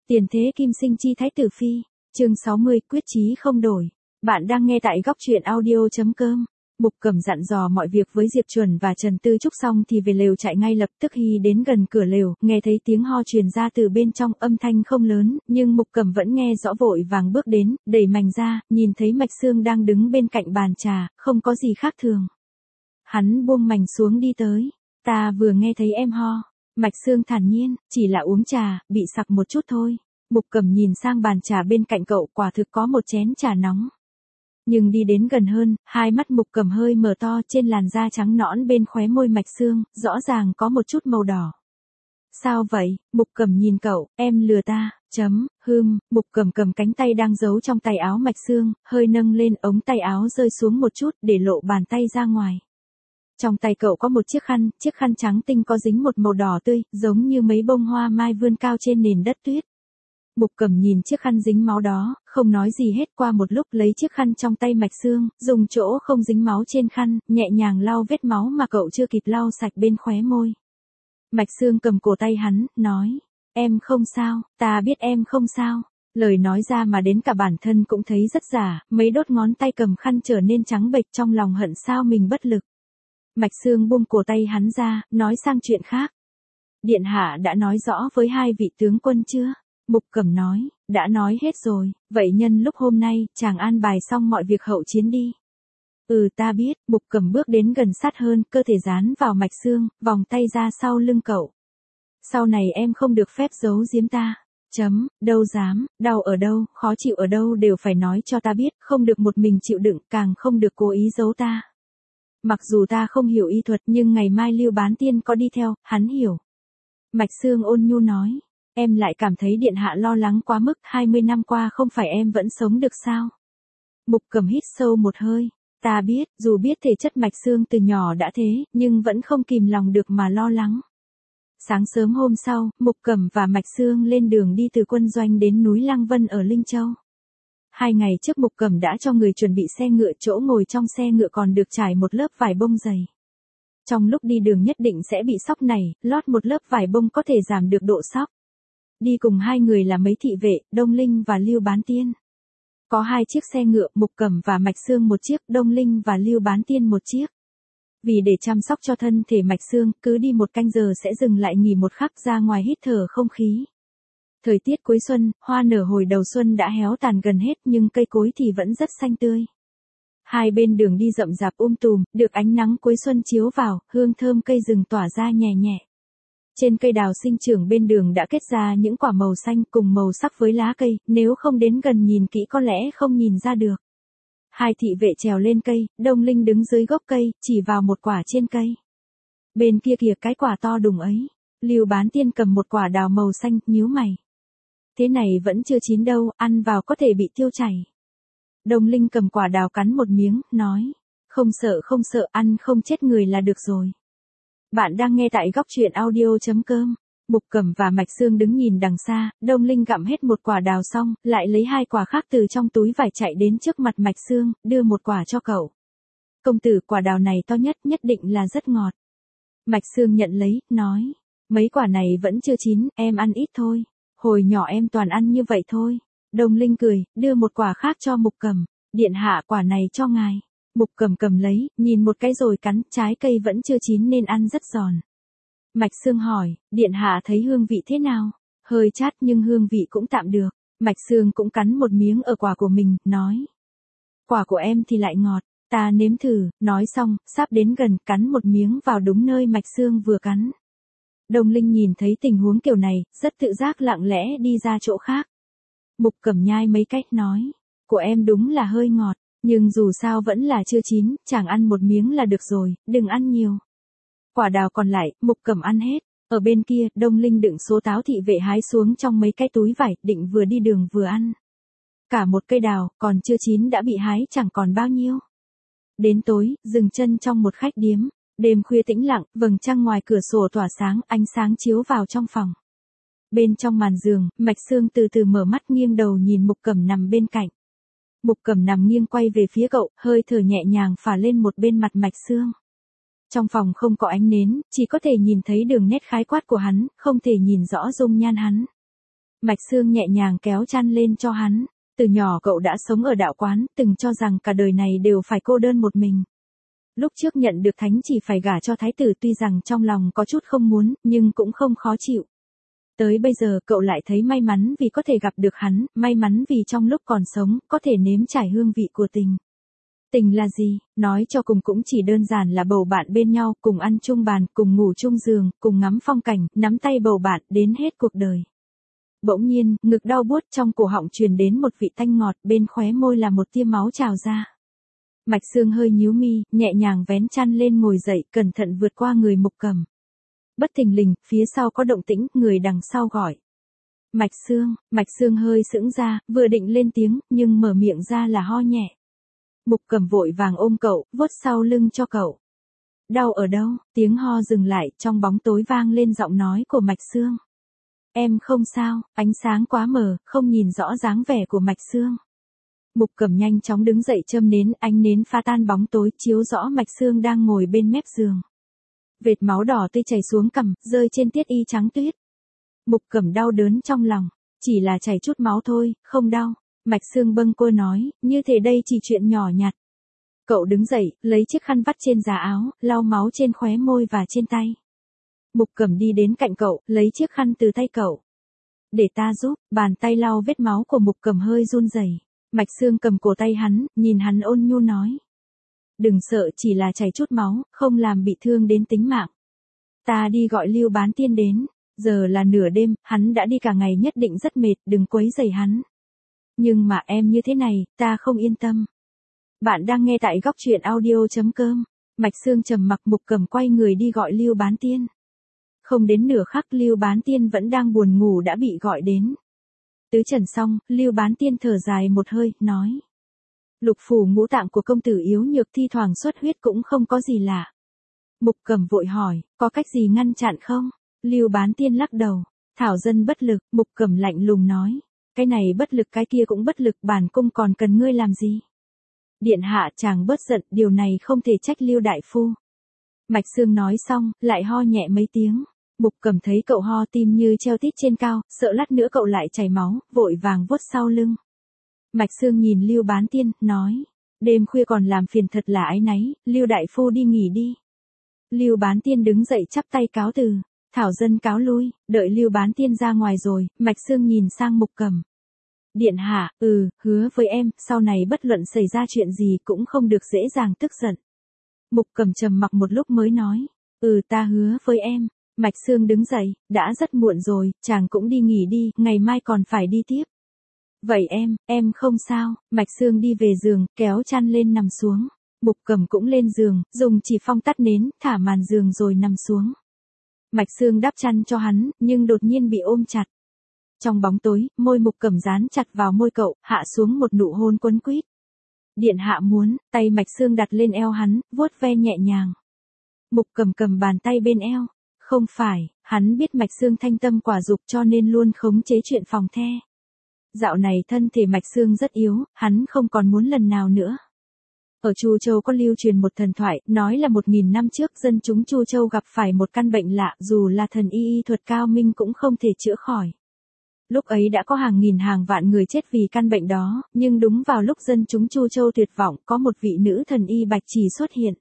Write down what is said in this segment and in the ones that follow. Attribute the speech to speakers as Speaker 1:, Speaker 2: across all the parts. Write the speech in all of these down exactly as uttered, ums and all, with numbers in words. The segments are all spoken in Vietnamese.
Speaker 1: Tiền thế kim sinh chi thái tử phi, chương sáu mươi, quyết chí không đổi. Bạn đang nghe tại góc truyện audio chấm com. Mục Cẩm dặn dò mọi việc với Diệp Chuẩn và Trần Tư Trúc xong thì về lều chạy ngay lập tức. Hy đến gần cửa lều, nghe thấy tiếng ho truyền ra từ bên trong, âm thanh không lớn, nhưng Mục Cẩm vẫn nghe rõ, vội vàng bước đến, đẩy mành ra, nhìn thấy Mạch Sương đang đứng bên cạnh bàn trà, không có gì khác thường. Hắn buông mành xuống đi tới. Ta vừa nghe thấy em ho. Mạch Sương thản nhiên, chỉ là uống trà, bị sặc một chút thôi. Mục Cẩm nhìn sang bàn trà bên cạnh cậu, quả thực có một chén trà nóng. Nhưng đi đến gần hơn, hai mắt Mục Cẩm hơi mở to, trên làn da trắng nõn bên khóe môi Mạch Sương, rõ ràng có một chút màu đỏ. Sao vậy? Mục Cẩm nhìn cậu, em lừa ta, chấm, hưm, Mục Cẩm cầm cánh tay đang giấu trong tay áo Mạch Sương, hơi nâng lên, ống tay áo rơi xuống một chút, để lộ bàn tay ra ngoài. Trong tay cậu có một chiếc khăn, chiếc khăn trắng tinh có dính một màu đỏ tươi, giống như mấy bông hoa mai vươn cao trên nền đất tuyết. Mục Cẩm nhìn chiếc khăn dính máu đó, không nói gì hết. Qua một lúc lấy chiếc khăn trong tay Mạch Sương, dùng chỗ không dính máu trên khăn, nhẹ nhàng lau vết máu mà cậu chưa kịp lau sạch bên khóe môi. Mạch Sương cầm cổ tay hắn, nói, em không sao, ta biết em không sao. Lời nói ra mà đến cả bản thân cũng thấy rất giả, mấy đốt ngón tay cầm khăn trở nên trắng bệch, trong lòng hận sao mình bất lực. Mạch Sương buông cổ tay hắn ra, nói sang chuyện khác. Điện hạ đã nói rõ với hai vị tướng quân chưa? Mục Cẩm nói, đã nói hết rồi, vậy nhân lúc hôm nay, chàng an bài xong mọi việc hậu chiến đi. Ừ ta biết. Mục Cẩm bước đến gần sát hơn, cơ thể dán vào Mạch Sương, vòng tay ra sau lưng cậu. Sau này em không được phép giấu giếm ta. Chấm, đâu dám, đau ở đâu, khó chịu ở đâu đều phải nói cho ta biết, không được một mình chịu đựng, càng không được cố ý giấu ta. Mặc dù ta không hiểu y thuật, nhưng ngày mai Lưu Bán Tiên có đi theo, hắn hiểu. Mạch Sương ôn nhu nói, em lại cảm thấy điện hạ lo lắng quá mức, hai mươi năm qua không phải em vẫn sống được sao? Mục Cẩm hít sâu một hơi, ta biết, dù biết thể chất Mạch Sương từ nhỏ đã thế, nhưng vẫn không kìm lòng được mà lo lắng. Sáng sớm hôm sau, Mục Cẩm và Mạch Sương lên đường đi từ quân doanh đến núi Lăng Vân ở Linh Châu. Hai ngày trước Mục Cẩm đã cho người chuẩn bị xe ngựa, chỗ ngồi trong xe ngựa còn được trải một lớp vải bông dày. Trong lúc đi đường nhất định sẽ bị xóc này, lót một lớp vải bông có thể giảm được độ xóc. Đi cùng hai người là mấy thị vệ, Đông Linh và Lưu Bán Tiên. Có hai chiếc xe ngựa, Mục Cẩm và Mạch Sương một chiếc, Đông Linh và Lưu Bán Tiên một chiếc. Vì để chăm sóc cho thân thể Mạch Sương, cứ đi một canh giờ sẽ dừng lại nghỉ một khắc, ra ngoài hít thở không khí. Thời tiết cuối xuân, hoa nở hồi đầu xuân đã héo tàn gần hết, nhưng cây cối thì vẫn rất xanh tươi. Hai bên đường đi rậm rạp um tùm, được ánh nắng cuối xuân chiếu vào, hương thơm cây rừng tỏa ra nhẹ nhẹ. Trên cây đào sinh trưởng bên đường đã kết ra những quả màu xanh cùng màu sắc với lá cây, nếu không đến gần nhìn kỹ có lẽ không nhìn ra được. Hai thị vệ trèo lên cây, Đông Linh đứng dưới gốc cây, chỉ vào một quả trên cây. Bên kia kìa cái quả to đùng ấy. Lưu Bán Tiên cầm một quả đào màu xanh, nhíu mày. Thế này vẫn chưa chín đâu, ăn vào có thể bị tiêu chảy. Đông Linh cầm quả đào cắn một miếng, nói, không sợ không sợ, ăn không chết người là được rồi. Bạn đang nghe tại góc truyện audio chấm com. Mục Cẩm và Mạch Sương đứng nhìn đằng xa, Đông Linh gặm hết một quả đào xong, lại lấy hai quả khác từ trong túi vải chạy đến trước mặt Mạch Sương, đưa một quả cho cậu. Công tử, quả đào này to nhất, nhất định là rất ngọt. Mạch Sương nhận lấy, nói, mấy quả này vẫn chưa chín, em ăn ít thôi. Hồi nhỏ em toàn ăn như vậy thôi. Đông Linh cười, đưa một quả khác cho Mục Cẩm. Điện hạ, quả này cho ngài. Mục Cẩm cầm lấy, nhìn một cái rồi cắn, trái cây vẫn chưa chín nên ăn rất giòn. Mạch Sương hỏi, điện hạ thấy hương vị thế nào? Hơi chát nhưng hương vị cũng tạm được. Mạch Sương cũng cắn một miếng ở quả của mình, nói. Quả của em thì lại ngọt, ta nếm thử. Nói xong, sắp đến gần, cắn một miếng vào đúng nơi Mạch Sương vừa cắn. Đông Linh nhìn thấy tình huống kiểu này, rất tự giác lặng lẽ đi ra chỗ khác. Mục Cẩm nhai mấy cách, nói, của em đúng là hơi ngọt, nhưng dù sao vẫn là chưa chín, chẳng ăn một miếng là được rồi, đừng ăn nhiều. Quả đào còn lại, Mục Cẩm ăn hết. Ở bên kia, Đông Linh đựng số táo thị vệ hái xuống trong mấy cái túi vải, định vừa đi đường vừa ăn. Cả một cây đào, còn chưa chín đã bị hái chẳng còn bao nhiêu. Đến tối, dừng chân trong một khách điếm. Đêm khuya tĩnh lặng, vầng trăng ngoài cửa sổ tỏa sáng, ánh sáng chiếu vào trong phòng. Bên trong màn giường, Mạch Sương từ từ mở mắt, nghiêng đầu nhìn Mục Cẩm nằm bên cạnh. Mục Cẩm nằm nghiêng quay về phía cậu, hơi thở nhẹ nhàng phả lên một bên mặt Mạch Sương. Trong phòng không có ánh nến, chỉ có thể nhìn thấy đường nét khái quát của hắn, không thể nhìn rõ dung nhan hắn. Mạch Sương nhẹ nhàng kéo chăn lên cho hắn. Từ nhỏ cậu đã sống ở đạo quán, từng cho rằng cả đời này đều phải cô đơn một mình. Lúc trước nhận được thánh chỉ phải gả cho thái tử, tuy rằng trong lòng có chút không muốn, nhưng cũng không khó chịu. Tới bây giờ cậu lại thấy may mắn vì có thể gặp được hắn, may mắn vì trong lúc còn sống, có thể nếm trải hương vị của tình. Tình là gì? Nói cho cùng cũng chỉ đơn giản là bầu bạn bên nhau, cùng ăn chung bàn, cùng ngủ chung giường, cùng ngắm phong cảnh, nắm tay bầu bạn, đến hết cuộc đời. Bỗng nhiên, ngực đau buốt, trong cổ họng truyền đến một vị tanh ngọt, bên khóe môi là một tia máu trào ra. Mạch Sương hơi nhíu mi, nhẹ nhàng vén chăn lên ngồi dậy, cẩn thận vượt qua người Mục Cẩm. Bất thình lình, phía sau có động tĩnh, người đằng sau gọi. Mạch Sương, Mạch Sương hơi sững ra, vừa định lên tiếng, nhưng mở miệng ra là ho nhẹ. Mục Cẩm vội vàng ôm cậu, vuốt sau lưng cho cậu. Đau ở đâu? Tiếng ho dừng lại, trong bóng tối vang lên giọng nói của Mạch Sương. Em không sao, ánh sáng quá mờ, không nhìn rõ dáng vẻ của Mạch Sương. Mục Cẩm nhanh chóng đứng dậy châm nến, ánh nến pha tan bóng tối, chiếu rõ Mạch Sương đang ngồi bên mép giường. Vệt máu đỏ tươi chảy xuống cằm, rơi trên tiết y trắng tuyết. Mục Cẩm đau đớn trong lòng, chỉ là chảy chút máu thôi, không đau. Mạch Sương bâng quơ nói, như thế đây chỉ chuyện nhỏ nhặt. Cậu đứng dậy, lấy chiếc khăn vắt trên giá áo, lau máu trên khóe môi và trên tay. Mục Cẩm đi đến cạnh cậu, lấy chiếc khăn từ tay cậu. Để ta giúp, bàn tay lau vết máu của Mục Cẩm hơi run rẩy. Mạch Sương cầm cổ tay hắn, nhìn hắn ôn nhu nói. Đừng sợ, chỉ là chảy chút máu, không làm bị thương đến tính mạng. Ta đi gọi Lưu Bán Tiên đến, giờ là nửa đêm, hắn đã đi cả ngày nhất định rất mệt, đừng quấy rầy hắn. Nhưng mà em như thế này, ta không yên tâm. Bạn đang nghe tại góc truyện audio chấm com. Mạch Sương trầm mặc, Mục Cẩm quay người đi gọi Lưu Bán Tiên. Không đến nửa khắc Lưu Bán Tiên vẫn đang buồn ngủ đã bị gọi đến. Tứ trần xong, Lưu Bán Tiên thở dài một hơi, nói. Lục phủ ngũ tạng của công tử yếu nhược, thi thoảng xuất huyết cũng không có gì lạ. Mục Cẩm vội hỏi, có cách gì ngăn chặn không? Lưu Bán Tiên lắc đầu, thảo dân bất lực. Mục Cẩm lạnh lùng nói. Cái này bất lực cái kia cũng bất lực, bản cung còn cần ngươi làm gì? Điện hạ chàng bớt giận, điều này không thể trách Lưu đại phu. Mạch Sương nói xong, lại ho nhẹ mấy tiếng. Mục Cẩm thấy cậu ho tim như treo tít trên cao, sợ lát nữa cậu lại chảy máu, vội vàng vuốt sau lưng. Mạch Sương nhìn Lưu Bán Tiên, nói. Đêm khuya còn làm phiền thật là áy náy, Lưu đại phu đi nghỉ đi. Lưu Bán Tiên đứng dậy chắp tay cáo từ. Thảo dân cáo lui, đợi Lưu Bán Tiên ra ngoài rồi, Mạch Sương nhìn sang Mục Cẩm. Điện hạ, ừ, hứa với em, sau này bất luận xảy ra chuyện gì cũng không được dễ dàng tức giận. Mục Cẩm trầm mặc một lúc mới nói, ừ ta hứa với em. Mạch Sương đứng dậy, đã rất muộn rồi, chàng cũng đi nghỉ đi, ngày mai còn phải đi tiếp. Vậy em, em không sao. Mạch Sương đi về giường, kéo chăn lên nằm xuống. Mục Cẩm cũng lên giường, dùng chỉ phong tắt nến, thả màn giường rồi nằm xuống. Mạch Sương đắp chăn cho hắn, nhưng đột nhiên bị ôm chặt. Trong bóng tối, môi Mục Cẩm dán chặt vào môi cậu, hạ xuống một nụ hôn quấn quýt. Điện hạ muốn, tay Mạch Sương đặt lên eo hắn, vuốt ve nhẹ nhàng. Mục Cẩm cầm bàn tay bên eo. Không phải, hắn biết Mạch Sương thanh tâm quả dục cho nên luôn khống chế chuyện phòng the. Dạo này thân thể Mạch Sương rất yếu, hắn không còn muốn lần nào nữa. Ở Chu Châu có lưu truyền một thần thoại, nói là một nghìn năm trước dân chúng Chu Châu gặp phải một căn bệnh lạ, dù là thần y y thuật cao minh cũng không thể chữa khỏi. Lúc ấy đã có hàng nghìn hàng vạn người chết vì căn bệnh đó, nhưng đúng vào lúc dân chúng Chu Châu tuyệt vọng, có một vị nữ thần y Bạch Chỉ xuất hiện.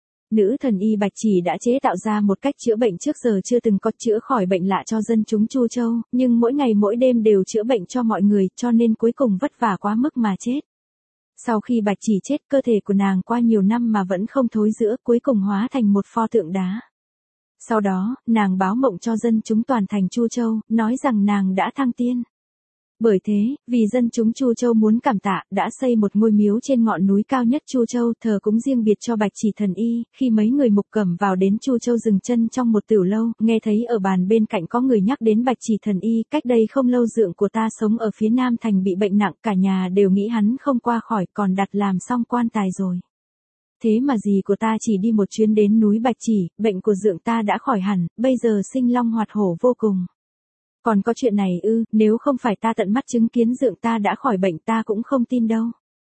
Speaker 1: Nữ thần y Bạch Chỉ đã chế tạo ra một cách chữa bệnh trước giờ chưa từng có, chữa khỏi bệnh lạ cho dân chúng Chu Châu, nhưng mỗi ngày mỗi đêm đều chữa bệnh cho mọi người, cho nên cuối cùng vất vả quá mức mà chết. Sau khi Bạch Chỉ chết, cơ thể của nàng qua nhiều năm mà vẫn không thối rữa, cuối cùng hóa thành một pho tượng đá. Sau đó, nàng báo mộng cho dân chúng toàn thành Chu Châu, nói rằng nàng đã thăng tiên. Bởi thế, vì dân chúng Chu Châu muốn cảm tạ, đã xây một ngôi miếu trên ngọn núi cao nhất Chu Châu, thờ cúng riêng biệt cho Bạch Chỉ thần y. Khi mấy người Mục Cẩm vào đến Chu Châu dừng chân trong một tửu lâu, nghe thấy ở bàn bên cạnh có người nhắc đến Bạch Chỉ thần y, cách đây không lâu dượng của ta sống ở phía Nam thành bị bệnh nặng, cả nhà đều nghĩ hắn không qua khỏi, còn đặt làm xong quan tài rồi. Thế mà dì của ta chỉ đi một chuyến đến núi Bạch Chỉ, bệnh của dượng ta đã khỏi hẳn, bây giờ sinh long hoạt hổ vô cùng. Còn có chuyện này ư, nếu không phải ta tận mắt chứng kiến dượng ta đã khỏi bệnh ta cũng không tin đâu.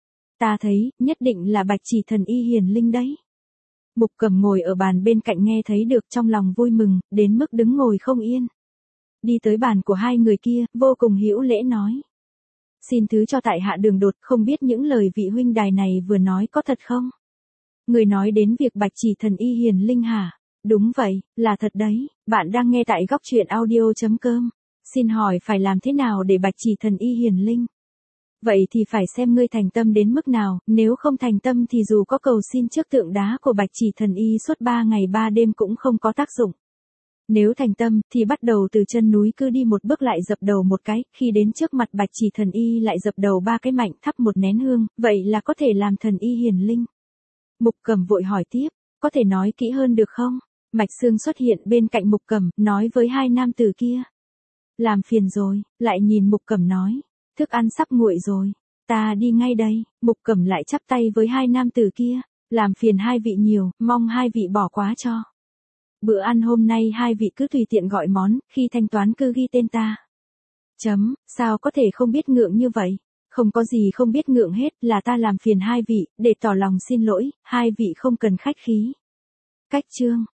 Speaker 1: Ta thấy, nhất định là Bạch Chỉ thần y hiền linh đấy. Mục Cẩm ngồi ở bàn bên cạnh nghe thấy được trong lòng vui mừng, đến mức đứng ngồi không yên. đi tới bàn của hai người kia, vô cùng hữu lễ nói. Xin thứ cho tại hạ đường đột, không biết những lời vị huynh đài này vừa nói có thật không? Người nói đến việc Bạch Chỉ Thần Y hiền linh hả? Đúng vậy, là thật đấy, bạn đang nghe tại góc truyện audio.com. Xin hỏi phải làm thế nào để Bạch Chỉ Thần Y hiền linh? Vậy thì phải xem ngươi thành tâm đến mức nào, nếu không thành tâm thì dù có cầu xin trước tượng đá của Bạch Chỉ Thần Y suốt ba ngày ba đêm cũng không có tác dụng. Nếu thành tâm, thì bắt đầu từ chân núi cứ đi một bước lại dập đầu một cái, khi đến trước mặt Bạch Chỉ Thần Y lại dập đầu ba cái mạnh, thắp một nén hương, vậy là có thể làm thần y hiền linh. Mục Cầm vội hỏi tiếp, có thể nói kỹ hơn được không? Mạch Sương xuất hiện bên cạnh Mục Cầm, nói với hai nam tử kia. Làm phiền rồi, lại nhìn Mục Cầm nói, thức ăn sắp nguội rồi, ta đi ngay đây. Mục Cầm lại chắp tay với hai nam tử kia, làm phiền hai vị nhiều, mong hai vị bỏ quá cho. Bữa ăn hôm nay hai vị cứ tùy tiện gọi món, khi thanh toán cứ ghi tên ta. Chấm, sao có thể không biết ngượng như vậy? Không có gì không biết ngượng hết, là ta làm phiền hai vị, để tỏ lòng xin lỗi, hai vị không cần khách khí. Cách chương.